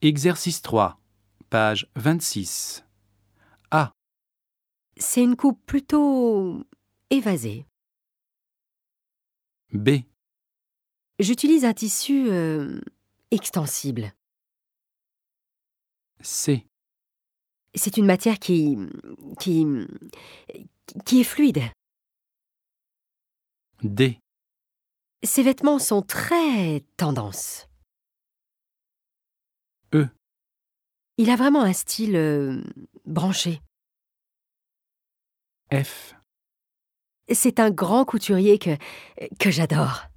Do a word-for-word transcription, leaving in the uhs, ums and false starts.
Exercice trois, page vingt-six. A. C'est une coupe plutôt évasée. B. J'utilise un tissu euh, extensible. C. C'est une matière qui, qui, qui est fluide. D. Ces vêtements sont très tendance. E. Il a vraiment un style euh, branché. F. C'est un grand couturier que, que j'adore.